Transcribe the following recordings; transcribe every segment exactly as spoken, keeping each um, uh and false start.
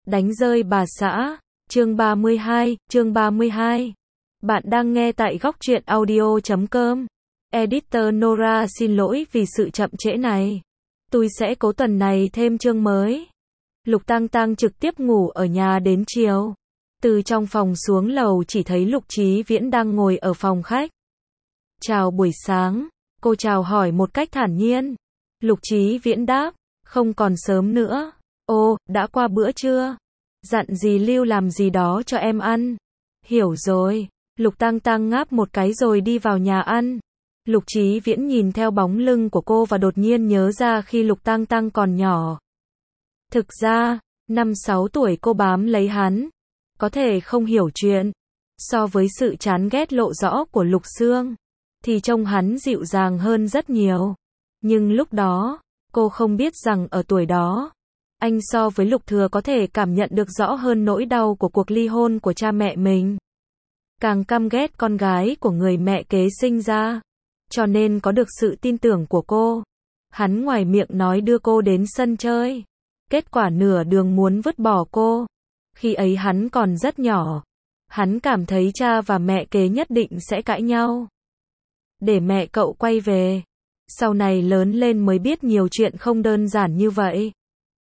Đánh rơi bà xã, chương ba mươi hai, chương ba mươi hai. Bạn đang nghe tại góc truyện audio chấm com. Editor Nora xin lỗi vì sự chậm trễ này. Tôi sẽ cố tuần này thêm chương mới. Lục Tang Tang trực tiếp ngủ ở nhà đến chiều. Từ trong phòng xuống lầu chỉ thấy Lục Chí Viễn đang ngồi ở phòng khách. Chào buổi sáng, cô chào hỏi một cách thản nhiên. Lục Chí Viễn đáp, không còn sớm nữa. Ô, đã qua bữa trưa? Dặn dì Lưu làm gì đó cho em ăn. Hiểu rồi. Lục Tang Tang ngáp một cái rồi đi vào nhà ăn. Lục Chí Viễn nhìn theo bóng lưng của cô và đột nhiên nhớ ra khi Lục Tang Tang còn nhỏ. Thực ra, năm sáu tuổi cô bám lấy hắn. Có thể không hiểu chuyện. So với sự chán ghét lộ rõ của Lục Sương, thì trông hắn dịu dàng hơn rất nhiều. Nhưng lúc đó, cô không biết rằng ở tuổi đó, anh so với Lục Thừa có thể cảm nhận được rõ hơn nỗi đau của cuộc ly hôn của cha mẹ mình. Càng căm ghét con gái của người mẹ kế sinh ra. Cho nên có được sự tin tưởng của cô. Hắn ngoài miệng nói đưa cô đến sân chơi. Kết quả nửa đường muốn vứt bỏ cô. Khi ấy hắn còn rất nhỏ. Hắn cảm thấy cha và mẹ kế nhất định sẽ cãi nhau. Để mẹ cậu quay về. Sau này lớn lên mới biết nhiều chuyện không đơn giản như vậy.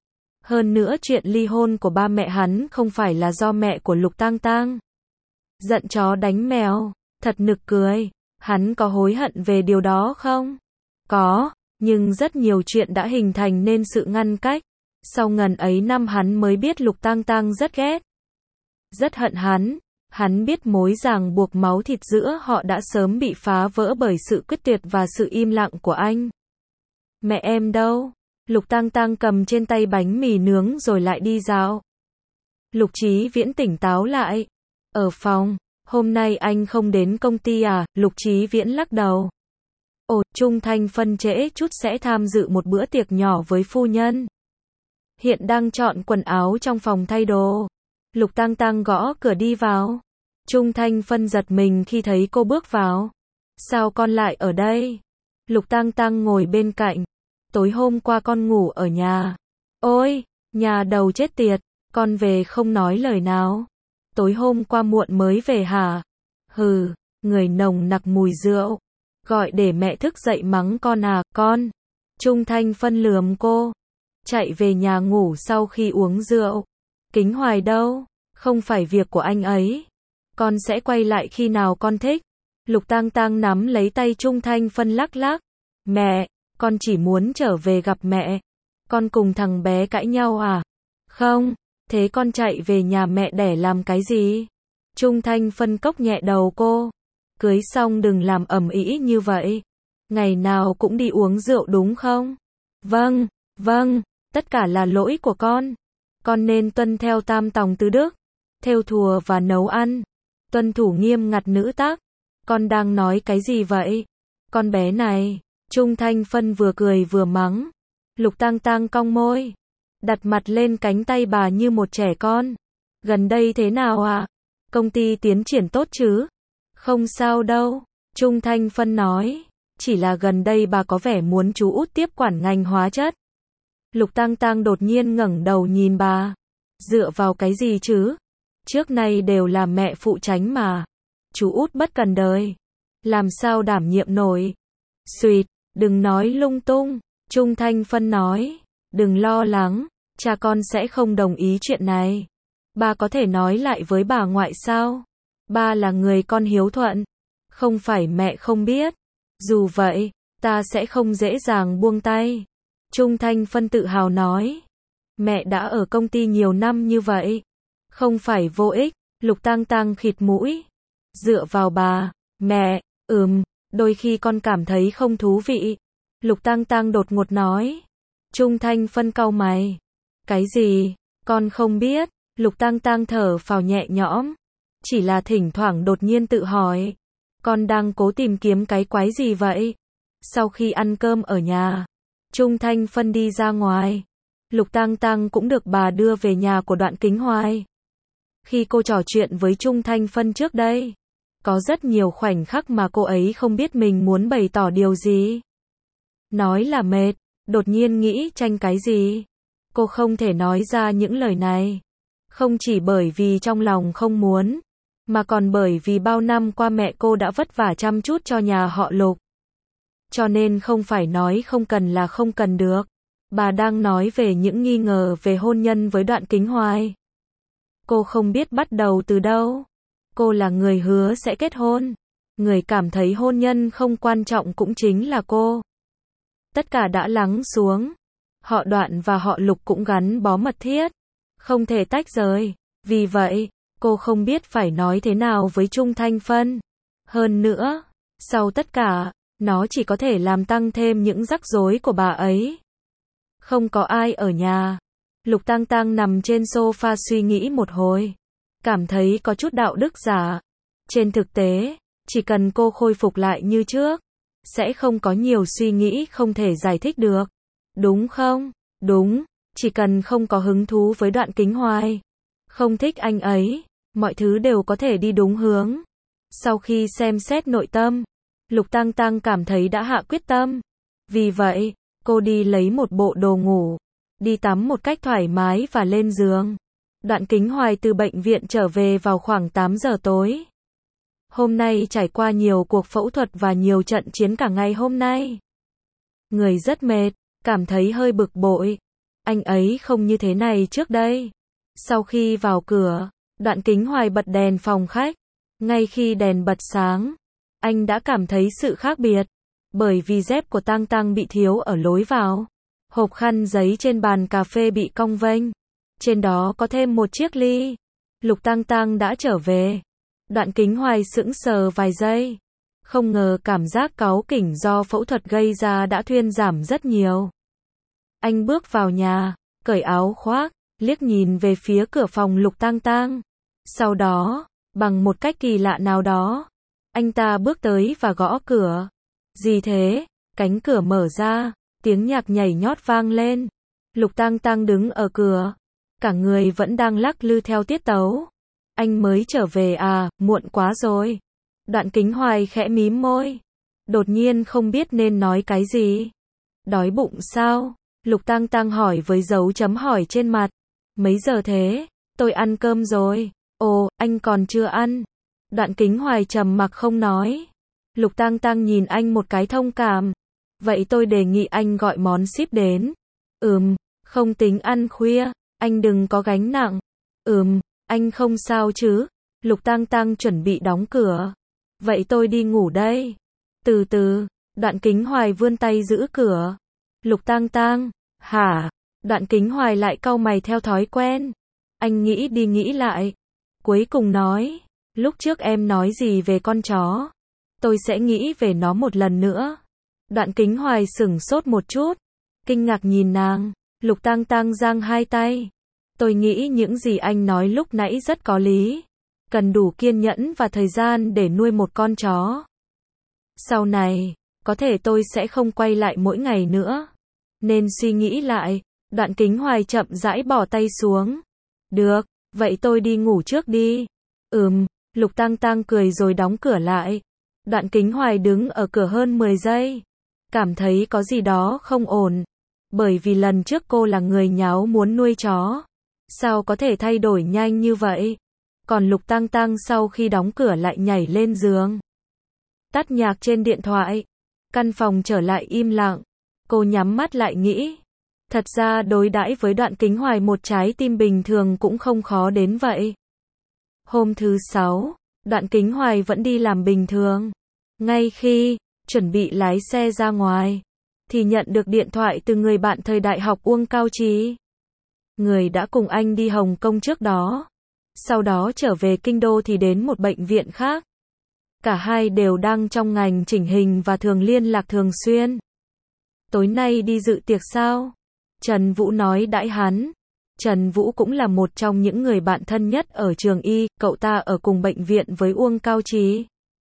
Hơn nữa chuyện ly hôn của ba mẹ hắn không phải là do mẹ của Lục Tang Tang. Giận chó đánh mèo, thật nực cười. Hắn có hối hận về điều đó không? Có, nhưng rất nhiều chuyện đã hình thành nên sự ngăn cách. Sau ngần ấy năm hắn mới biết Lục Tang Tang rất ghét. Rất hận hắn. Hắn biết mối ràng buộc máu thịt giữa họ đã sớm bị phá vỡ bởi sự quyết tuyệt và sự im lặng của anh. Mẹ em đâu? Lục Tang Tang cầm trên tay bánh mì nướng rồi lại đi dạo. Lục Chí Viễn tỉnh táo lại. Ở phòng, hôm nay anh không đến công ty à? Lục Chí Viễn lắc đầu. Ồ, Trung Thanh phân trễ chút sẽ tham dự một bữa tiệc nhỏ với phu nhân. Hiện đang chọn quần áo trong phòng thay đồ. Lục Tang Tang gõ cửa đi vào. Trung Thanh phân giật mình khi thấy cô bước vào. Sao con lại ở đây? Lục Tang Tang ngồi bên cạnh. Tối hôm qua con ngủ ở nhà. Ôi, nhà đầu chết tiệt, con về không nói lời nào. Tối hôm qua muộn mới về hả? Hừ, người nồng nặc mùi rượu. Gọi để mẹ thức dậy mắng con à, con. Trung Thanh phân lườm cô. Chạy về nhà ngủ sau khi uống rượu. Kính Hoài đâu? Không phải việc của anh ấy. Con sẽ quay lại khi nào con thích. Lục Tang Tang nắm lấy tay Trung Thanh phân lắc lắc. Mẹ, con chỉ muốn trở về gặp mẹ. Con cùng thằng bé cãi nhau à? Không, thế con chạy về nhà mẹ đẻ làm cái gì? Trung Thanh phân cốc nhẹ đầu cô. Cưới xong đừng làm ầm ĩ như vậy. Ngày nào cũng đi uống rượu đúng không? Vâng, vâng, tất cả là lỗi của con. Con nên tuân theo tam tòng tứ đức. Thêu thùa và nấu ăn. Tuân thủ nghiêm ngặt nữ tắc. Con đang nói cái gì vậy? Con bé này. Trung Thanh phân vừa cười vừa mắng. Lục Tang Tang cong môi. Đặt mặt lên cánh tay bà như một trẻ con. Gần đây thế nào ạ? À? Công ty tiến triển tốt chứ? Không sao đâu. Trung Thanh phân nói. Chỉ là gần đây bà có vẻ muốn chú út tiếp quản ngành hóa chất. Lục Tang Tang đột nhiên ngẩng đầu nhìn bà. Dựa vào cái gì chứ? Trước nay đều là mẹ phụ tránh mà. Chú út bất cần đời. Làm sao đảm nhiệm nổi? Xuyệt, đừng nói lung tung. Trung Thanh phân nói. Đừng lo lắng, cha con sẽ không đồng ý chuyện này. Ba có thể nói lại với bà ngoại sao? Ba là người con hiếu thuận. Không phải mẹ không biết. Dù vậy, ta sẽ không dễ dàng buông tay. Trung Thanh phân tự hào nói. Mẹ đã ở công ty nhiều năm như vậy. Không phải vô ích. Lục Tang Tang khịt mũi. Dựa vào bà. Mẹ, ừm, đôi khi con cảm thấy không thú vị. Lục Tang Tang đột ngột nói. Trung Thanh phân cau mày. Cái gì? Con không biết. Lục Tang Tang thở phào nhẹ nhõm. Chỉ là thỉnh thoảng đột nhiên tự hỏi. Con đang cố tìm kiếm cái quái gì vậy? Sau khi ăn cơm ở nhà, Trung Thanh phân đi ra ngoài. Lục Tang Tang cũng được bà đưa về nhà của Đoạn Kính Hoài. Khi cô trò chuyện với Trung Thanh phân trước đây, có rất nhiều khoảnh khắc mà cô ấy không biết mình muốn bày tỏ điều gì. Nói là mệt, đột nhiên nghĩ tranh cái gì. Cô không thể nói ra những lời này. Không chỉ bởi vì trong lòng không muốn, mà còn bởi vì bao năm qua mẹ cô đã vất vả chăm chút cho nhà họ Lục. Cho nên không phải nói không cần là không cần được. Bà đang nói về những nghi ngờ về hôn nhân với Đoạn Kính Hoài. Cô không biết bắt đầu từ đâu. Cô là người hứa sẽ kết hôn. Người cảm thấy hôn nhân không quan trọng cũng chính là cô. Tất cả đã lắng xuống. Họ Đoạn và họ Lục cũng gắn bó mật thiết. Không thể tách rời. Vì vậy, cô không biết phải nói thế nào với Trung Thanh Phân. Hơn nữa, sau tất cả, nó chỉ có thể làm tăng thêm những rắc rối của bà ấy. Không có ai ở nhà. Lục Tang Tang nằm trên sofa suy nghĩ một hồi. Cảm thấy có chút đạo đức giả. Trên thực tế, chỉ cần cô khôi phục lại như trước, sẽ không có nhiều suy nghĩ không thể giải thích được. Đúng không? Đúng, chỉ cần không có hứng thú với Đoạn Kính Hoài, không thích anh ấy, mọi thứ đều có thể đi đúng hướng. Sau khi xem xét nội tâm, Lục Tang Tang cảm thấy đã hạ quyết tâm. Vì vậy, cô đi lấy một bộ đồ ngủ, đi tắm một cách thoải mái và lên giường. Đoạn Kính Hoài từ bệnh viện trở về vào khoảng tám giờ tối. Hôm nay trải qua nhiều cuộc phẫu thuật và nhiều trận chiến cả ngày hôm nay. Người rất mệt, cảm thấy hơi bực bội. Anh ấy không như thế này trước đây. Sau khi vào cửa, Đoạn Kính Hoài bật đèn phòng khách. Ngay khi đèn bật sáng, anh đã cảm thấy sự khác biệt. Bởi vì dép của Tang Tang bị thiếu ở lối vào. Hộp khăn giấy trên bàn cà phê bị cong vênh. Trên đó có thêm một chiếc ly. Lục Tang Tang đã trở về. Đoạn Kính Hoài sững sờ vài giây. Không ngờ cảm giác cáu kỉnh do phẫu thuật gây ra đã thuyên giảm rất nhiều. Anh bước vào nhà, cởi áo khoác, liếc nhìn về phía cửa phòng Lục Tang Tang. Sau đó, bằng một cách kỳ lạ nào đó, anh ta bước tới và gõ cửa. Gì thế? Cánh cửa mở ra, tiếng nhạc nhảy nhót vang lên. Lục Tang Tang đứng ở cửa, cả người vẫn đang lắc lư theo tiết tấu. Anh mới trở về à, muộn quá rồi. Đoạn Kính Hoài khẽ mím môi. Đột nhiên không biết nên nói cái gì. Đói bụng sao? Lục Tang Tang hỏi với dấu chấm hỏi trên mặt. Mấy giờ thế? Tôi ăn cơm rồi. Ồ, anh còn chưa ăn. Đoạn Kính Hoài trầm mặc không nói. Lục Tang Tang nhìn anh một cái thông cảm. Vậy tôi đề nghị anh gọi món ship đến. Ừm, không tính ăn khuya, anh đừng có gánh nặng. Ừm, anh không sao chứ? Lục Tang Tang chuẩn bị đóng cửa. Vậy tôi đi ngủ đây. Từ từ, Đoạn Kính Hoài vươn tay giữ cửa. Lục Tang Tang, hả? Đoạn Kính Hoài lại cau mày theo thói quen. Anh nghĩ đi nghĩ lại. Cuối cùng nói, lúc trước em nói gì về con chó? Tôi sẽ nghĩ về nó một lần nữa. Đoạn Kính Hoài sửng sốt một chút, kinh ngạc nhìn nàng. Lục Tang Tang giang hai tay. Tôi nghĩ những gì anh nói lúc nãy rất có lý. Cần đủ kiên nhẫn và thời gian để nuôi một con chó. Sau này, có thể tôi sẽ không quay lại mỗi ngày nữa. Nên suy nghĩ lại. Đoạn Kính Hoài chậm rãi bỏ tay xuống. Được, vậy tôi đi ngủ trước đi. Ừm, Lục Tang Tang cười rồi đóng cửa lại. Đoạn Kính Hoài đứng ở cửa hơn mười giây. Cảm thấy có gì đó không ổn. Bởi vì lần trước cô là người nháo muốn nuôi chó. Sao có thể thay đổi nhanh như vậy? Còn Lục Tang Tang sau khi đóng cửa lại nhảy lên giường. Tắt nhạc trên điện thoại. Căn phòng trở lại im lặng. Cô nhắm mắt lại nghĩ. Thật ra đối đãi với Đoạn Kính Hoài một trái tim bình thường cũng không khó đến vậy. Hôm thứ sáu, Đoạn Kính Hoài vẫn đi làm bình thường. Ngay khi chuẩn bị lái xe ra ngoài, thì nhận được điện thoại từ người bạn thời đại học Uông Cao Trí. Người đã cùng anh đi Hồng Kông trước đó. Sau đó trở về Kinh Đô thì đến một bệnh viện khác. Cả hai đều đang trong ngành chỉnh hình và thường liên lạc thường xuyên. Tối nay đi dự tiệc sao? Trần Vũ nói đãi hắn. Trần Vũ cũng là một trong những người bạn thân nhất ở trường y, cậu ta ở cùng bệnh viện với Uông Cao Trí.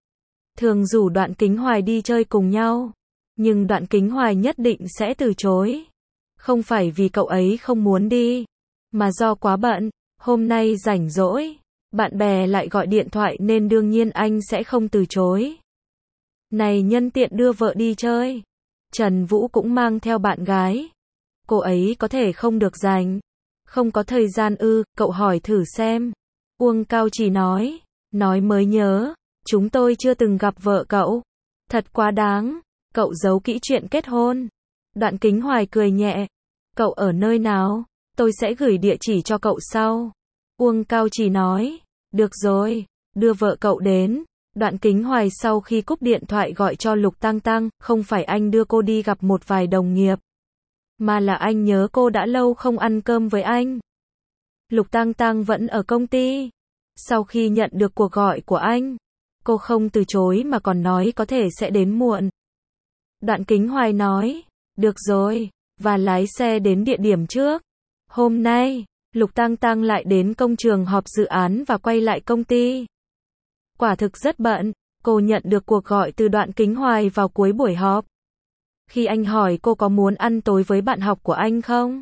Thường rủ Đoạn Kính Hoài đi chơi cùng nhau. Nhưng Đoạn Kính Hoài nhất định sẽ từ chối. Không phải vì cậu ấy không muốn đi, mà do quá bận. Hôm nay rảnh rỗi, bạn bè lại gọi điện thoại nên đương nhiên anh sẽ không từ chối. Này nhân tiện đưa vợ đi chơi. Trần Vũ cũng mang theo bạn gái. Cô ấy có thể không được rảnh, Không có thời gian ư, cậu hỏi thử xem. Uông Cao Trì nói. Nói mới nhớ, chúng tôi chưa từng gặp vợ cậu. Thật quá đáng, cậu giấu kỹ chuyện kết hôn. Đoạn Kính Hoài cười nhẹ. Cậu ở nơi nào? Tôi sẽ gửi địa chỉ cho cậu sau. Uông Cao Trì nói. Được rồi, đưa vợ cậu đến. Đoạn Kính Hoài sau khi cúp điện thoại gọi cho Lục Tăng Tăng, không phải anh đưa cô đi gặp một vài đồng nghiệp, mà là anh nhớ cô đã lâu không ăn cơm với anh. Lục Tăng Tăng vẫn ở công ty. Sau khi nhận được cuộc gọi của anh, cô không từ chối mà còn nói có thể sẽ đến muộn. Đoạn Kính Hoài nói, được rồi, và lái xe đến địa điểm trước. Hôm nay, Lục Tăng Tăng lại đến công trường họp dự án và quay lại công ty. Quả thực rất bận, cô nhận được cuộc gọi từ Đoạn Kính Hoài vào cuối buổi họp. Khi anh hỏi cô có muốn ăn tối với bạn học của anh không?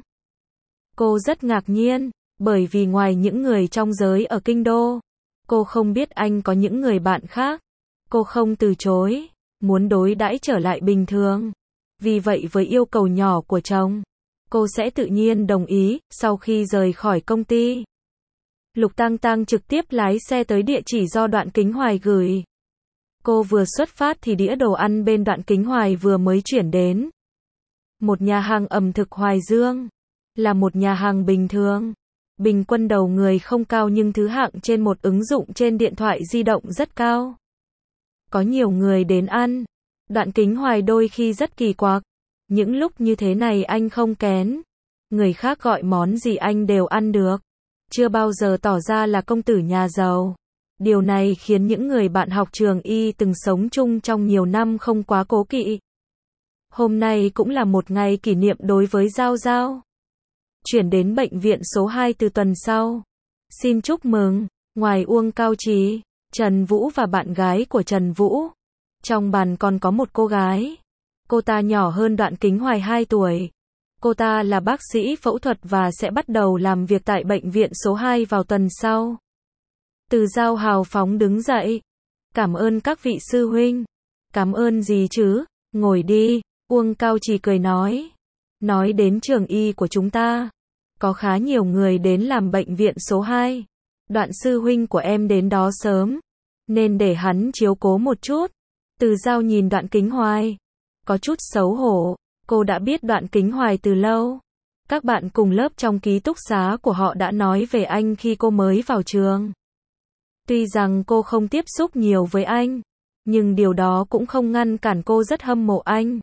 Cô rất ngạc nhiên, bởi vì ngoài những người trong giới ở Kinh Đô, cô không biết anh có những người bạn khác. Cô không từ chối, muốn đối đãi trở lại bình thường. Vì vậy với yêu cầu nhỏ của chồng, cô sẽ tự nhiên đồng ý, sau khi rời khỏi công ty. Lục Tăng Tăng trực tiếp lái xe tới địa chỉ do Đoạn Kính Hoài gửi. Cô vừa xuất phát thì đĩa đồ ăn bên Đoạn Kính Hoài vừa mới chuyển đến. Một nhà hàng ẩm thực Hoài Dương. Là một nhà hàng bình thường. Bình quân đầu người không cao nhưng thứ hạng trên một ứng dụng trên điện thoại di động rất cao. Có nhiều người đến ăn. Đoạn Kính Hoài đôi khi rất kỳ quặc. Những lúc như thế này anh không kén. Người khác gọi món gì anh đều ăn được. Chưa bao giờ tỏ ra là công tử nhà giàu. Điều này khiến những người bạn học trường y từng sống chung trong nhiều năm không quá cố kỵ. Hôm nay cũng là một ngày kỷ niệm đối với Giao Giao. Chuyển đến bệnh viện số hai từ tuần sau. Xin chúc mừng, ngoài Uông Cao Trì, Trần Vũ và bạn gái của Trần Vũ. Trong bàn còn có một cô gái. Cô ta nhỏ hơn Đoạn Kính Hoài hai tuổi. Cô ta là bác sĩ phẫu thuật và sẽ bắt đầu làm việc tại bệnh viện số hai vào tuần sau. Từ Giao hào phóng đứng dậy. Cảm ơn các vị sư huynh. Cảm ơn gì chứ, ngồi đi, Uông Cao Trì cười nói. Nói đến trường y của chúng ta, có khá nhiều người đến làm bệnh viện số hai. Đoạn sư huynh của em đến đó sớm, nên để hắn chiếu cố một chút. Từ Giao nhìn Đoạn Kính Hoài, có chút xấu hổ. Cô đã biết Đoạn Kính Hoài từ lâu. Các bạn cùng lớp trong ký túc xá của họ đã nói về anh khi cô mới vào trường. Tuy rằng cô không tiếp xúc nhiều với anh, nhưng điều đó cũng không ngăn cản cô rất hâm mộ anh.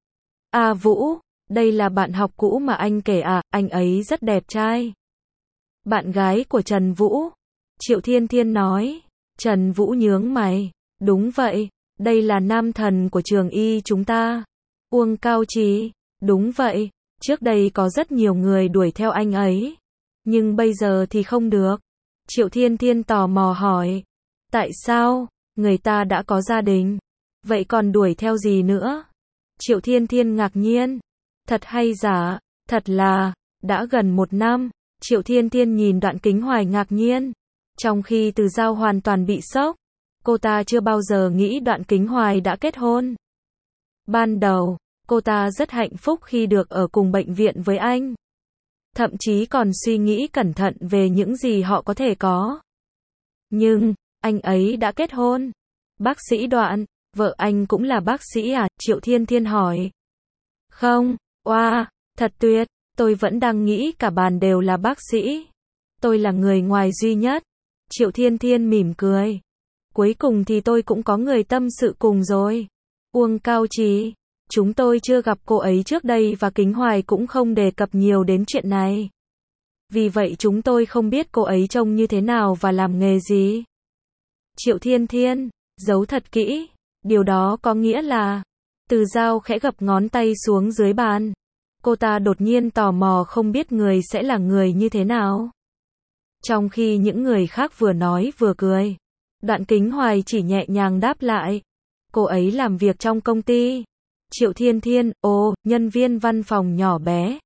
À Vũ, đây là bạn học cũ mà anh kể à, anh ấy rất đẹp trai. Bạn gái của Trần Vũ, Triệu Thiên Thiên nói. Trần Vũ nhướng mày. Đúng vậy, đây là nam thần của trường y chúng ta. Uông Cao Trì, đúng vậy, trước đây có rất nhiều người đuổi theo anh ấy. Nhưng bây giờ thì không được. Triệu Thiên Thiên tò mò hỏi. Tại sao? Người ta đã có gia đình. Vậy còn đuổi theo gì nữa? Triệu Thiên Thiên ngạc nhiên. Thật hay giả? Thật là, đã gần một năm. Triệu Thiên Thiên nhìn Đoạn Kính Hoài ngạc nhiên. Trong khi Từ Giao hoàn toàn bị sốc. Cô ta chưa bao giờ nghĩ Đoạn Kính Hoài đã kết hôn. Ban đầu, cô ta rất hạnh phúc khi được ở cùng bệnh viện với anh. Thậm chí còn suy nghĩ cẩn thận về những gì họ có thể có. Nhưng, anh ấy đã kết hôn. Bác sĩ Đoạn, vợ anh cũng là bác sĩ à? Triệu Thiên Thiên hỏi. Không, oa, wow, thật tuyệt, tôi vẫn đang nghĩ cả bàn đều là bác sĩ. Tôi là người ngoài duy nhất. Triệu Thiên Thiên mỉm cười. Cuối cùng thì tôi cũng có người tâm sự cùng rồi. Uông Cao Trì, chúng tôi chưa gặp cô ấy trước đây và Kính Hoài cũng không đề cập nhiều đến chuyện này. Vì vậy chúng tôi không biết cô ấy trông như thế nào và làm nghề gì. Triệu Thiên Thiên, giấu thật kỹ. Điều đó có nghĩa là... Từ Giao khẽ gập ngón tay xuống dưới bàn. Cô ta đột nhiên tò mò không biết người sẽ là người như thế nào. Trong khi những người khác vừa nói vừa cười, Đoạn Kính Hoài chỉ nhẹ nhàng đáp lại. Cô ấy làm việc trong công ty. Triệu Thiên Thiên, ồ, nhân viên văn phòng nhỏ bé.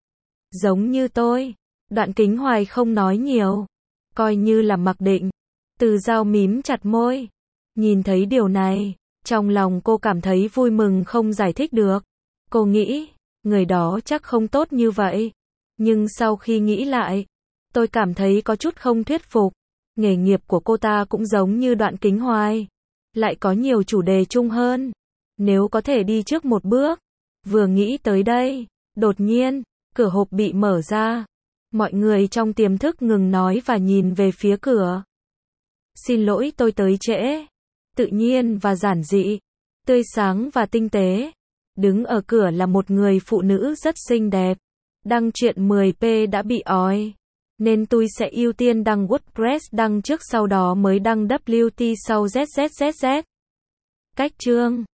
Giống như tôi. Đoạn Kính Hoài không nói nhiều. Coi như là mặc định. Từ Giao mím chặt môi. Nhìn thấy điều này, trong lòng cô cảm thấy vui mừng không giải thích được. Cô nghĩ, người đó chắc không tốt như vậy. Nhưng sau khi nghĩ lại, tôi cảm thấy có chút không thuyết phục. Nghề nghiệp của cô ta cũng giống như Đoạn Kính Hoài, lại có nhiều chủ đề chung hơn. Nếu có thể đi trước một bước. Vừa nghĩ tới đây, đột nhiên, cửa hộp bị mở ra. Mọi người trong tiềm thức ngừng nói và nhìn về phía cửa. Xin lỗi tôi tới trễ. Tự nhiên và giản dị, tươi sáng và tinh tế. Đứng ở cửa là một người phụ nữ rất xinh đẹp. Đăng truyện mười p đã bị ói, nên tôi sẽ ưu tiên đăng WordPress đăng trước sau đó mới đăng W T sau Z Z Z Z. Cách chương